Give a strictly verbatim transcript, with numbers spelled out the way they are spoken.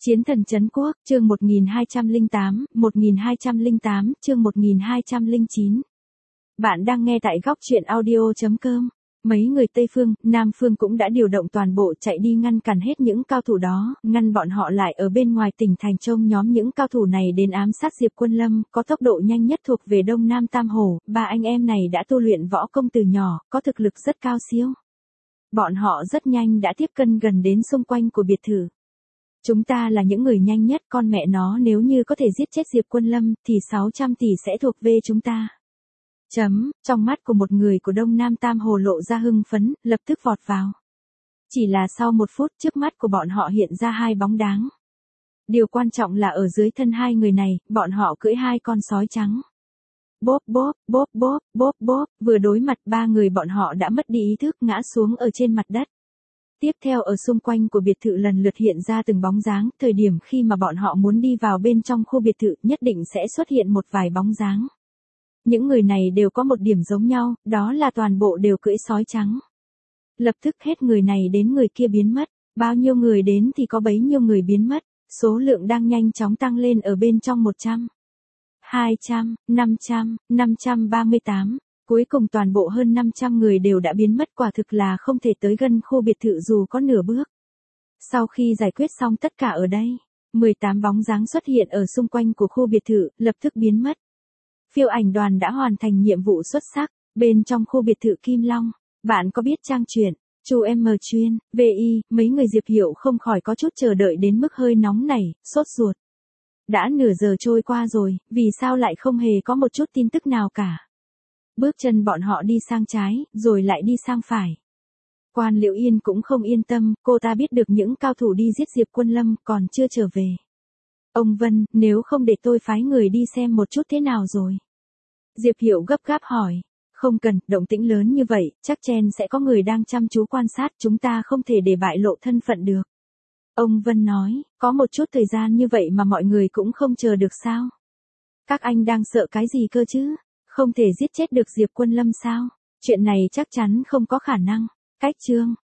Chiến thần trấn quốc, chương một nghìn hai trăm lẻ tám, một nghìn hai trăm lẻ tám, chương một nghìn hai trăm lẻ chín. Bạn đang nghe tại góc truyện audio chấm com. Mấy người Tây Phương, Nam Phương cũng đã điều động toàn bộ chạy đi ngăn cản hết những cao thủ đó, ngăn bọn họ lại ở bên ngoài tỉnh thành trông nhóm những cao thủ này đến ám sát Diệp Quân Lâm, có tốc độ nhanh nhất thuộc về Đông Nam Tam Hồ, ba anh em này đã tu luyện võ công từ nhỏ, có thực lực rất cao siêu. Bọn họ rất nhanh đã tiếp cận gần đến xung quanh của biệt thự. Chúng ta là những người nhanh nhất, con mẹ nó, nếu như có thể giết chết Diệp Quân Lâm, thì sáu trăm tỷ sẽ thuộc về chúng ta. Chấm, trong mắt của một người của Đông Nam Tam Hồ lộ ra hưng phấn, lập tức vọt vào. Chỉ là sau một phút, trước mắt của bọn họ hiện ra hai bóng dáng. Điều quan trọng là ở dưới thân hai người này, bọn họ cưỡi hai con sói trắng. Bốp bốp, bốp bốp, bốp bốp, vừa đối mặt ba người bọn họ đã mất đi ý thức, ngã xuống ở trên mặt đất. Tiếp theo ở xung quanh của biệt thự lần lượt hiện ra từng bóng dáng, thời điểm khi mà bọn họ muốn đi vào bên trong khu biệt thự nhất định sẽ xuất hiện một vài bóng dáng. Những người này đều có một điểm giống nhau, đó là toàn bộ đều cưỡi sói trắng. Lập tức hết người này đến người kia biến mất, bao nhiêu người đến thì có bấy nhiêu người biến mất, số lượng đang nhanh chóng tăng lên ở bên trong một trăm, hai trăm, năm trăm, năm trăm ba mươi tám. Cuối cùng toàn bộ hơn năm trăm người đều đã biến mất, quả thực là không thể tới gần khu biệt thự dù có nửa bước. Sau khi giải quyết xong tất cả ở đây, mười tám bóng dáng xuất hiện ở xung quanh của khu biệt thự, lập tức biến mất. Phiêu ảnh đoàn đã hoàn thành nhiệm vụ xuất sắc, bên trong khu biệt thự Kim Long. Bạn có biết trang truyện, Chu em chuyên, vê i, mấy người Diệp Hiểu không khỏi có chút chờ đợi đến mức hơi nóng nảy, sốt ruột. Đã nửa giờ trôi qua rồi, vì sao lại không hề có một chút tin tức nào cả? Bước chân bọn họ đi sang trái, rồi lại đi sang phải. Quan Liễu Yên cũng không yên tâm, cô ta biết được những cao thủ đi giết Diệp Quân Lâm còn chưa trở về. Ông Vân, nếu không để tôi phái người đi xem một chút thế nào rồi? Diệp Hiểu gấp gáp hỏi. Không cần, động tĩnh lớn như vậy, chắc chắn sẽ có người đang chăm chú quan sát, chúng ta không thể để bại lộ thân phận được. Ông Vân nói, có một chút thời gian như vậy mà mọi người cũng không chờ được sao? Các anh đang sợ cái gì cơ chứ? Không thể giết chết được Diệp Quân Lâm sao? Chuyện này chắc chắn không có khả năng. Cách chương,